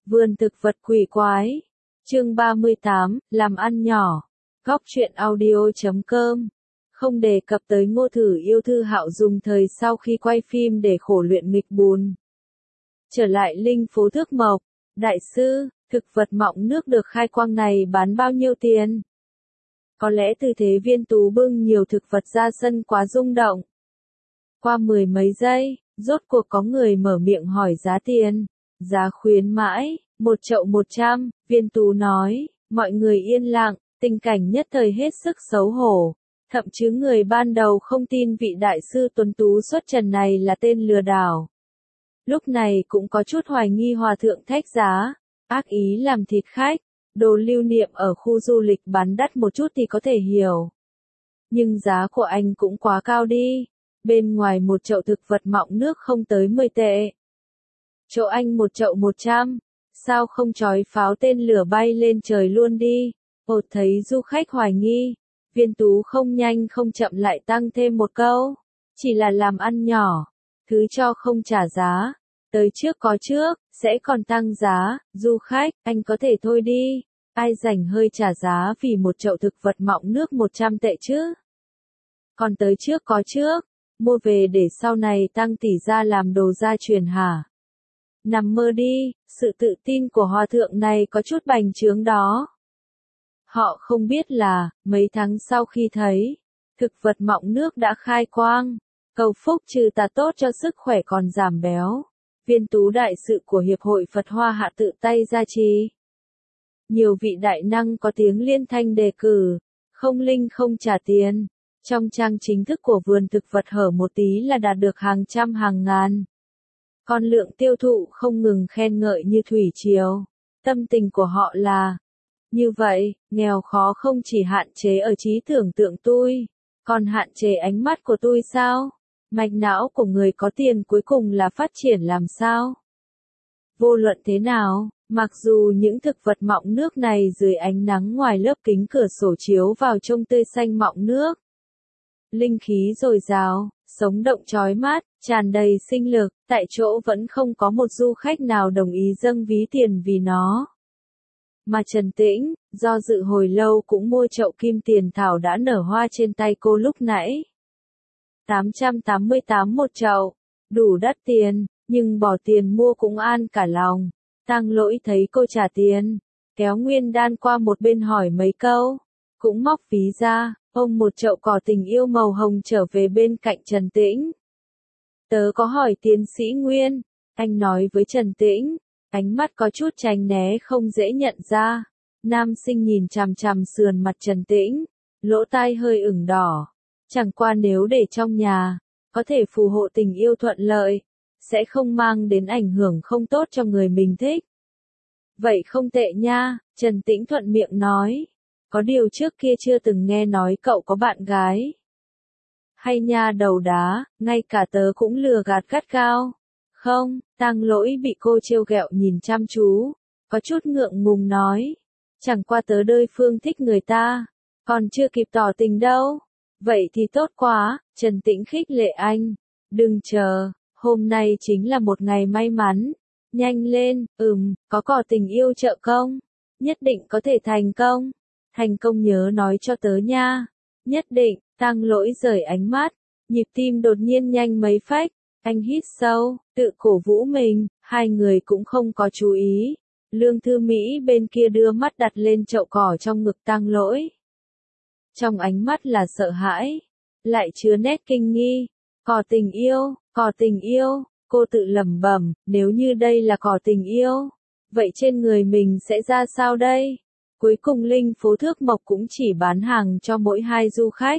Vườn thực vật quỷ quái. Chương 38, làm ăn nhỏ. Góc truyện audio.com. Không đề cập tới Ngô Thử yêu Thư Hạo dùng thời sau khi quay phim để khổ luyện nghịch bùn. Trở lại Linh Phố Thước Mộc. Đại sư, thực vật mọng nước được khai quang này bán bao nhiêu tiền? Có lẽ tư thế Viên Tú bưng nhiều thực vật ra sân quá rung động. Qua 10 mấy giây, rốt cuộc có người mở miệng hỏi giá tiền. Giá khuyến mãi, 1 chậu 100, Viên Tú nói, mọi người yên lặng, tình cảnh nhất thời hết sức xấu hổ. Thậm chí người ban đầu không tin vị đại sư tuấn tú xuất trần này là tên lừa đảo. Lúc này cũng có chút hoài nghi hòa thượng thách giá, ác ý làm thịt khách, đồ lưu niệm ở khu du lịch bán đắt một chút thì có thể hiểu. Nhưng giá của anh cũng quá cao đi, bên ngoài một chậu thực vật mọng nước không tới 10 tệ. Chỗ anh 1 chậu 100, sao không chói pháo tên lửa bay lên trời luôn đi? Ột thấy du khách hoài nghi, Viên Tú không nhanh không chậm lại tăng thêm một câu, chỉ là làm ăn nhỏ, thứ cho không trả giá, tới trước có trước, sẽ còn tăng giá, du khách, anh có thể thôi đi, ai rảnh hơi trả giá vì một chậu thực vật mọng nước 100 tệ chứ? Còn tới trước có trước, mua về để sau này tăng tỷ ra làm đồ gia truyền hả? Nằm mơ đi, sự tự tin của hòa thượng này có chút bành trướng đó. Họ không biết là, mấy tháng sau khi thấy, thực vật mọng nước đã khai quang, cầu phúc trừ tà tốt cho sức khỏe còn giảm béo. Viên Tú đại sự của Hiệp hội Phật Hoa Hạ tự tay gia trì. Nhiều vị đại năng có tiếng liên thanh đề cử, không linh không trả tiền. Trong trang chính thức của vườn thực vật hở một tí là đạt được hàng trăm hàng ngàn. Còn lượng tiêu thụ không ngừng khen ngợi như thủy triều. Tâm tình của họ là, như vậy, nghèo khó không chỉ hạn chế ở trí tưởng tượng tôi, còn hạn chế ánh mắt của tôi sao? Mạch não của người có tiền cuối cùng là phát triển làm sao? Vô luận thế nào, mặc dù những thực vật mọng nước này dưới ánh nắng ngoài lớp kính cửa sổ chiếu vào trông tươi xanh mọng nước. Linh khí dồi dào, sống động chói mắt, tràn đầy sinh lực, tại chỗ vẫn không có một du khách nào đồng ý dâng ví tiền vì nó. Mà Trần Tĩnh, do dự hồi lâu cũng mua chậu kim tiền thảo đã nở hoa trên tay cô lúc nãy. 888 một chậu, đủ đắt tiền, nhưng bỏ tiền mua cũng an cả lòng. Tăng Lỗi thấy cô trả tiền, kéo nguyên đan qua một bên hỏi mấy câu, cũng móc ví ra, ôm một chậu cỏ tình yêu màu hồng trở về bên cạnh Trần Tĩnh. Tớ có hỏi tiến sĩ Nguyên, anh nói với Trần Tĩnh, ánh mắt có chút tránh né không dễ nhận ra. Nam sinh nhìn chằm chằm sườn mặt Trần Tĩnh, lỗ tai hơi ửng đỏ. Chẳng qua nếu để trong nhà, có thể phù hộ tình yêu thuận lợi, sẽ không mang đến ảnh hưởng không tốt cho người mình thích. Vậy không tệ nha, Trần Tĩnh thuận miệng nói. Có điều trước kia chưa từng nghe nói cậu có bạn gái. Hay nha đầu đá, ngay cả tớ cũng lừa gạt gắt gao. Không, Tăng Lỗi bị cô trêu ghẹo nhìn chăm chú, có chút ngượng ngùng nói. Chẳng qua tớ đối phương thích người ta, còn chưa kịp tỏ tình đâu. Vậy thì tốt quá, Trần Tĩnh khích lệ anh. Đừng chờ, hôm nay chính là một ngày may mắn. Nhanh lên, có cỏ tình yêu trợ công. Nhất định có thể thành công. Thành công nhớ nói cho tớ nha. Nhất định, Tăng Lỗi rời ánh mắt. Nhịp tim đột nhiên nhanh mấy phách. Anh hít sâu, tự cổ vũ mình, hai người cũng không có chú ý. Lương Thư Mỹ bên kia đưa mắt đặt lên chậu cỏ trong ngực Tăng Lỗi. Trong ánh mắt là sợ hãi, lại chứa nét kinh nghi. Cỏ tình yêu, cô tự lẩm bẩm, nếu như đây là cỏ tình yêu, vậy trên người mình sẽ ra sao đây? Cuối cùng Linh Phố Thước Mộc cũng chỉ bán hàng cho mỗi 2 du khách.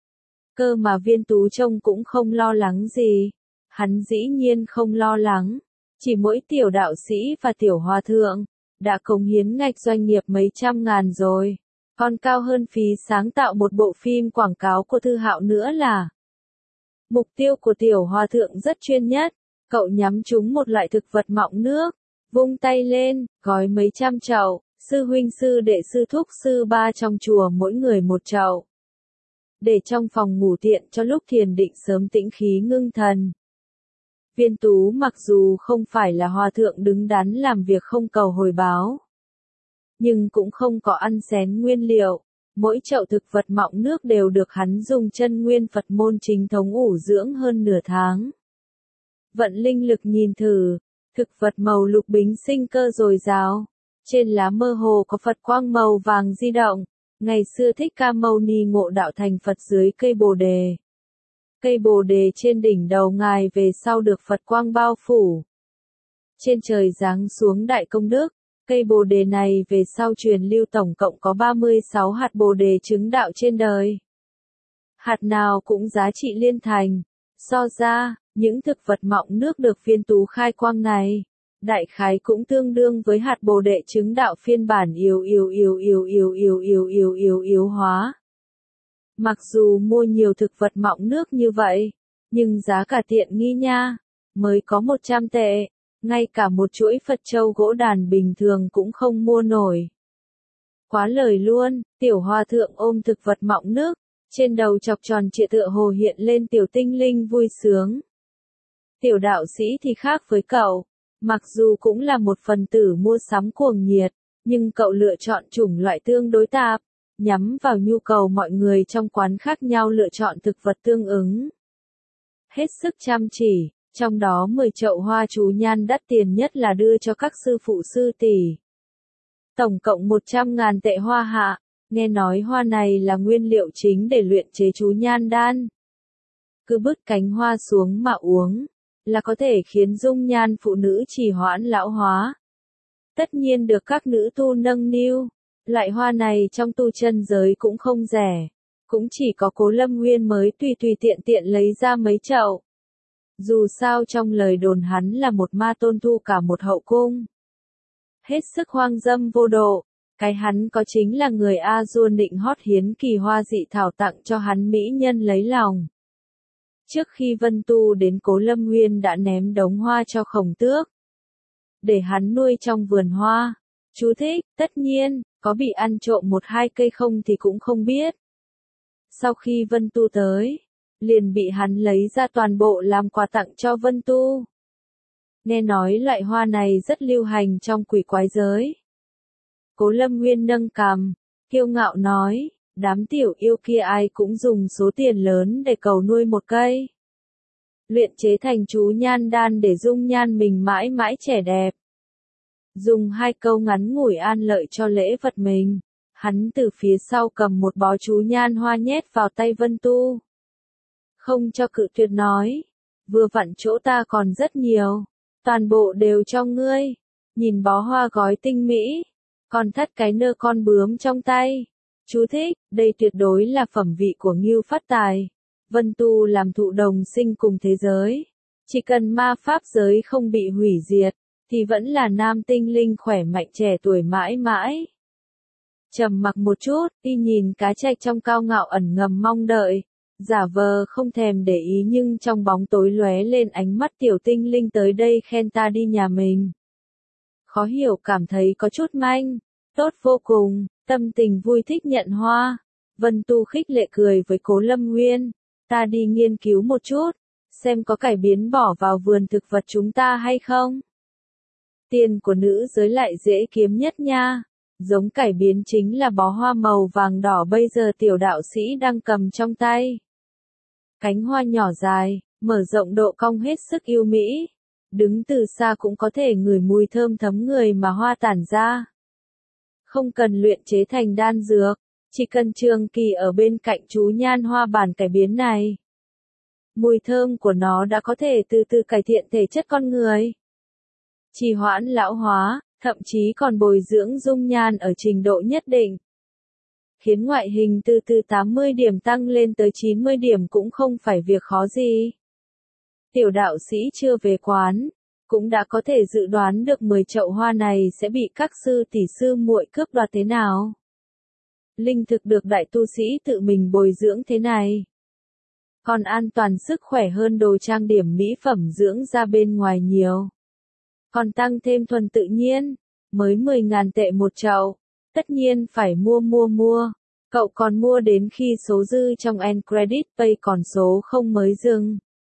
Cơ mà Viên Tú trông cũng không lo lắng gì. Hắn dĩ nhiên không lo lắng, chỉ mỗi tiểu đạo sĩ và tiểu hòa thượng, đã cống hiến ngạch doanh nghiệp mấy trăm ngàn rồi, còn cao hơn phí sáng tạo một bộ phim quảng cáo của Thư Hạo nữa là. Mục tiêu của tiểu hòa thượng rất chuyên nhất, cậu nhắm trúng một loại thực vật mọng nước, vung tay lên, gói mấy trăm chậu, sư huynh sư đệ sư thúc sư ba trong chùa mỗi người một chậu. Để trong phòng ngủ tiện cho lúc thiền định sớm tĩnh khí ngưng thần. Viên Tú mặc dù không phải là hòa thượng đứng đắn làm việc không cầu hồi báo, nhưng cũng không có ăn xén nguyên liệu. Mỗi chậu thực vật mọng nước đều được hắn dùng chân nguyên Phật môn chính thống ủ dưỡng hơn nửa tháng. Vận linh lực nhìn thử, thực vật màu lục bính sinh cơ dồi dào. Trên lá mơ hồ có Phật quang màu vàng di động. Ngày xưa Thích Ca Mâu Ni ngộ đạo thành Phật dưới cây bồ đề. Cây bồ đề trên đỉnh đầu ngài về sau được Phật quang bao phủ. Trên trời giáng xuống đại công đức. Cây bồ đề này về sau truyền lưu tổng cộng có 36 hạt bồ đề chứng đạo trên đời. Hạt nào cũng giá trị liên thành. So ra, những thực vật mọng nước được Viên Tú khai quang này, đại khái cũng tương đương với hạt bồ đề chứng đạo phiên bản yếu hóa. Mặc dù mua nhiều thực vật mọng nước như vậy, nhưng giá cả tiện nghi nha, mới có 100 tệ. Ngay cả một chuỗi Phật châu gỗ đàn bình thường cũng không mua nổi. Quá lời luôn, tiểu hòa thượng ôm thực vật mọng nước, trên đầu chọc tròn trịa tựa hồ hiện lên tiểu tinh linh vui sướng. Tiểu đạo sĩ thì khác với cậu, mặc dù cũng là một phần tử mua sắm cuồng nhiệt, nhưng cậu lựa chọn chủng loại tương đối tạp, nhắm vào nhu cầu mọi người trong quán khác nhau lựa chọn thực vật tương ứng. Hết sức chăm chỉ. Trong đó 10 chậu hoa chú nhan đắt tiền nhất là đưa cho các sư phụ sư tỷ. Tổng cộng 100.000 tệ hoa hạ, nghe nói hoa này là nguyên liệu chính để luyện chế chú nhan đan. Cứ bứt cánh hoa xuống mà uống, là có thể khiến dung nhan phụ nữ trì hoãn lão hóa. Tất nhiên được các nữ tu nâng niu, loại hoa này trong tu chân giới cũng không rẻ, cũng chỉ có Cố Lâm Nguyên mới tùy tiện tiện lấy ra mấy chậu. Dù sao trong lời đồn hắn là một ma tôn thu cả một hậu cung. Hết sức hoang dâm vô độ, cái hắn có chính là người A Dua định hót hiến kỳ hoa dị thảo tặng cho hắn mỹ nhân lấy lòng. Trước khi Vân Tu đến Cố Lâm Nguyên đã ném đống hoa cho Khổng Tước, để hắn nuôi trong vườn hoa. Chú thích, tất nhiên, có bị ăn trộm 1-2 cây không thì cũng không biết. Sau khi Vân Tu tới, liền bị hắn lấy ra toàn bộ làm quà tặng cho Vân Tu. Nghe nói loại hoa này rất lưu hành trong quỷ quái giới. Cố Lâm Nguyên nâng cằm, kiêu ngạo nói, đám tiểu yêu kia ai cũng dùng số tiền lớn để cầu nuôi một cây. Luyện chế thành chú nhan đan để dung nhan mình mãi mãi trẻ đẹp. Dùng 2 câu ngắn ngủi an lợi cho lễ vật mình, hắn từ phía sau cầm một bó chú nhan hoa nhét vào tay Vân Tu. Không cho cự tuyệt nói, vừa vặn chỗ ta còn rất nhiều, toàn bộ đều cho ngươi. Nhìn bó hoa gói tinh mỹ, còn thắt cái nơ con bướm trong tay. Chú thích, đây tuyệt đối là phẩm vị của Ngưu Phát Tài. Vân Tu làm thụ đồng sinh cùng thế giới, chỉ cần ma pháp giới không bị hủy diệt, thì vẫn là nam tinh linh khỏe mạnh trẻ tuổi mãi mãi. Trầm mặc một chút, đi nhìn cá trạch trong cao ngạo ẩn ngầm mong đợi. Giả vờ không thèm để ý nhưng trong bóng tối lóe lên ánh mắt tiểu tinh linh tới đây khen ta đi nhà mình. Khó hiểu cảm thấy có chút manh, tốt vô cùng, tâm tình vui thích nhận hoa. Vân Tu khích lệ cười với Cố Lâm Nguyên, ta đi nghiên cứu một chút, xem có cải biến bỏ vào vườn thực vật chúng ta hay không. Tiền của nữ giới lại dễ kiếm nhất nha. Giống cải biến chính là bó hoa màu vàng đỏ bây giờ tiểu đạo sĩ đang cầm trong tay. Cánh hoa nhỏ dài, mở rộng độ cong hết sức yêu mỹ. Đứng từ xa cũng có thể ngửi mùi thơm thấm người mà hoa tản ra. Không cần luyện chế thành đan dược, chỉ cần trường kỳ ở bên cạnh chú nhan hoa bản cải biến này. Mùi thơm của nó đã có thể từ từ cải thiện thể chất con người. Trì hoãn lão hóa, thậm chí còn bồi dưỡng dung nhan ở trình độ nhất định. Khiến ngoại hình từ 80 điểm tăng lên tới 90 điểm cũng không phải việc khó gì. Tiểu đạo sĩ chưa về quán, cũng đã có thể dự đoán được 10 chậu hoa này sẽ bị các sư tỷ sư muội cướp đoạt thế nào. Linh thực được đại tu sĩ tự mình bồi dưỡng thế này, còn an toàn sức khỏe hơn đồ trang điểm mỹ phẩm dưỡng da bên ngoài nhiều. Còn tăng thêm thuần tự nhiên, mới 10.000 tệ một chậu, tất nhiên phải mua. Cậu còn mua đến khi số dư trong N Credit Pay còn số không mới dừng.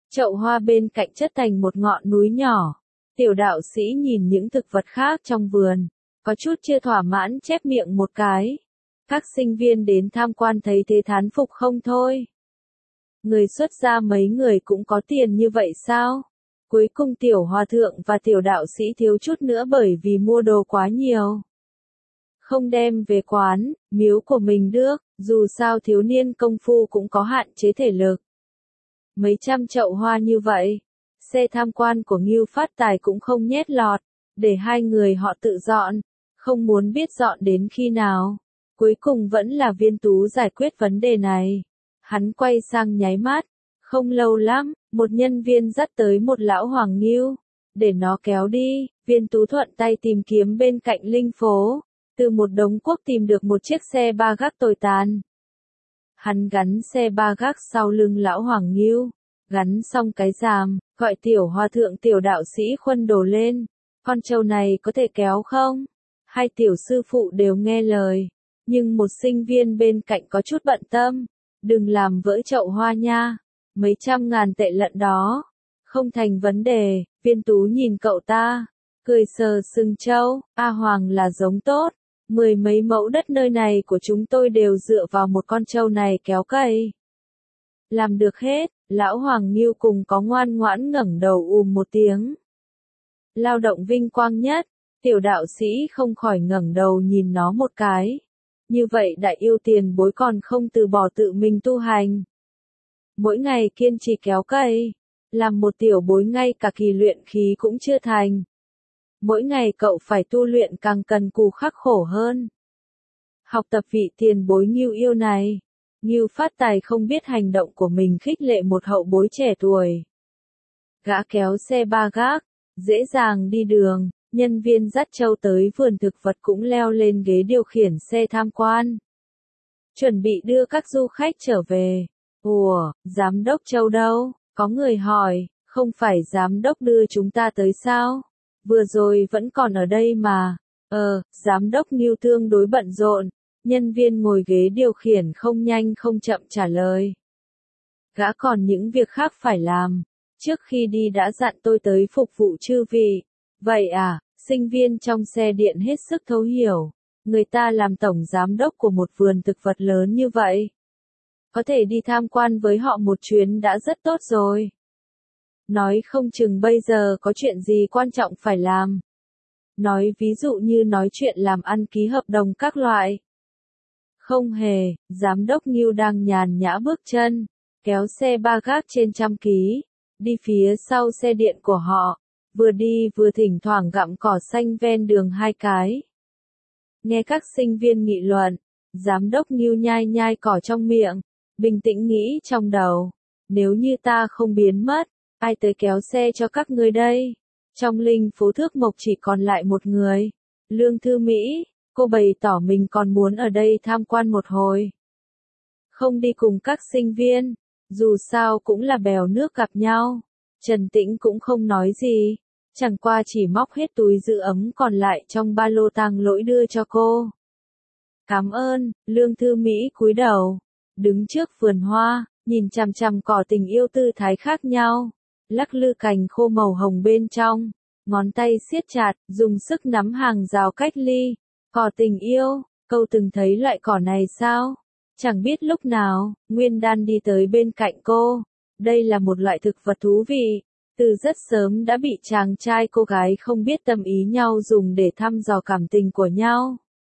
Chậu hoa bên cạnh chất thành một ngọn núi nhỏ. Tiểu đạo sĩ nhìn những thực vật khác trong vườn, có chút chưa thỏa mãn chép miệng một cái. Các sinh viên đến tham quan thấy thế thán phục không thôi. Người xuất gia mấy người cũng có tiền như vậy sao? Cuối cùng tiểu hòa thượng và tiểu đạo sĩ thiếu chút nữa bởi vì mua đồ quá nhiều. Không đem về quán, miếu của mình được, dù sao thiếu niên công phu cũng có hạn chế thể lực. Mấy trăm chậu hoa như vậy, xe tham quan của Ngưu Phát Tài cũng không nhét lọt, để hai người họ tự dọn, không muốn biết dọn đến khi nào. Cuối cùng vẫn là Viên Tú giải quyết vấn đề này. Hắn quay sang nháy mắt, không lâu lắm, một nhân viên dắt tới một lão hoàng ngưu, để nó kéo đi. Viên Tú thuận tay tìm kiếm bên cạnh linh phố, từ một đống cuốc tìm được một chiếc xe ba gác tồi tàn. Hắn gắn xe ba gác sau lưng lão hoàng ngưu, gắn xong cái ràm, gọi tiểu hòa thượng tiểu đạo sĩ khuân đồ lên. Con trâu này có thể kéo không? Hai tiểu sư phụ đều nghe lời, nhưng một sinh viên bên cạnh có chút bận tâm. Đừng làm vỡ chậu hoa nha, mấy trăm ngàn tệ lận đó. Không thành vấn đề. Viên Tú nhìn cậu ta, cười sờ sừng trâu. A Hoàng là giống tốt, 10 mấy mẫu đất nơi này của chúng tôi đều dựa vào một con trâu này kéo cây. Làm được hết. Lão Hoàng Ngưu cùng có ngoan ngoãn ngẩng đầu một tiếng. Lao động vinh quang nhất. Tiểu đạo sĩ không khỏi ngẩng đầu nhìn nó một cái. Như vậy đại yêu tiền bối còn không từ bỏ tự mình tu hành. Mỗi ngày kiên trì kéo cây, làm một tiểu bối ngay cả kỳ luyện khí cũng chưa thành. Mỗi ngày cậu phải tu luyện càng cần cù khắc khổ hơn. Học tập vị tiền bối Ngưu yêu này. Ngưu Phát Tài không biết hành động của mình khích lệ một hậu bối trẻ tuổi. Gã kéo xe ba gác, dễ dàng đi đường. Nhân viên dắt trâu tới vườn thực vật cũng leo lên ghế điều khiển xe tham quan. Chuẩn bị đưa các du khách trở về. Ủa, giám đốc trâu đâu? Có người hỏi, không phải giám đốc đưa chúng ta tới sao? Vừa rồi vẫn còn ở đây mà. Giám đốc Ngưu tương đối bận rộn. Nhân viên ngồi ghế điều khiển không nhanh không chậm trả lời. Gã còn những việc khác phải làm. Trước khi đi đã dặn tôi tới phục vụ chư vị. Vậy à, sinh viên trong xe điện hết sức thấu hiểu. Người ta làm tổng giám đốc của một vườn thực vật lớn như vậy. Có thể đi tham quan với họ một chuyến đã rất tốt rồi. Nói không chừng bây giờ có chuyện gì quan trọng phải làm. Nói ví dụ như nói chuyện làm ăn ký hợp đồng các loại. Không hề, giám đốc Ngưu đang nhàn nhã bước chân, kéo xe ba gác trên 100 ký, đi phía sau xe điện của họ. Vừa đi vừa thỉnh thoảng gặm cỏ xanh ven đường hai cái. Nghe các sinh viên nghị luận, giám đốc Ngưu nhai nhai cỏ trong miệng, bình tĩnh nghĩ trong đầu. Nếu như ta không biến mất, ai tới kéo xe cho các ngươi đây? Trong linh phố Thước Mộc chỉ còn lại một người. Lương Thư Mỹ, cô bày tỏ mình còn muốn ở đây tham quan một hồi. Không đi cùng các sinh viên, dù sao cũng là bèo nước gặp nhau. Trần Tĩnh cũng không nói gì, chẳng qua chỉ móc hết túi giữ ấm còn lại trong ba lô tang lỗi đưa cho cô. Cảm ơn. Lương Thư Mỹ cúi đầu, đứng trước vườn hoa, nhìn chằm chằm cỏ tình yêu tư thái khác nhau, lắc lư cành khô màu hồng bên trong, ngón tay siết chặt, dùng sức nắm hàng rào cách ly. Cỏ tình yêu, câu từng thấy loại cỏ này sao? Chẳng biết lúc nào, Nguyên Đan đi tới bên cạnh cô. Đây là một loại thực vật thú vị, từ rất sớm đã bị chàng trai cô gái không biết tâm ý nhau dùng để thăm dò cảm tình của nhau.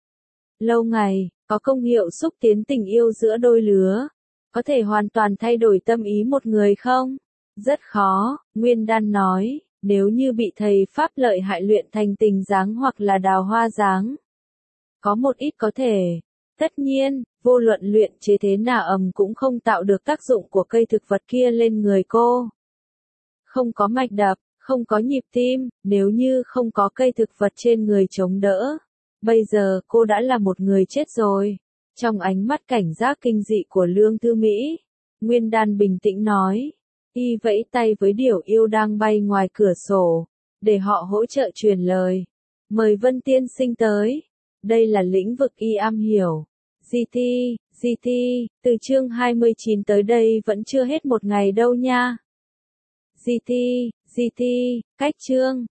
Lâu ngày, có công hiệu xúc tiến tình yêu giữa đôi lứa. Có thể hoàn toàn thay đổi tâm ý một người không? Rất khó, Nguyên Đan nói, nếu như bị thầy Pháp lợi hại luyện thành tình dáng hoặc là đào hoa dáng. Có một ít có thể. Tất nhiên, vô luận luyện chế thế nào cũng không tạo được tác dụng của cây thực vật kia lên người cô. Không có mạch đập, không có nhịp tim, nếu như không có cây thực vật trên người chống đỡ. Bây giờ cô đã là một người chết rồi. Trong ánh mắt cảnh giác kinh dị của Lương Thư Mỹ, Nguyên Đan bình tĩnh nói. Y vẫy tay với điểu yêu đang bay ngoài cửa sổ, để họ hỗ trợ truyền lời. Mời Vân Tiên Sinh tới. Đây là lĩnh vực y am hiểu. GT, từ chương 29 tới đây vẫn chưa hết một ngày đâu nha. GT, cách chương.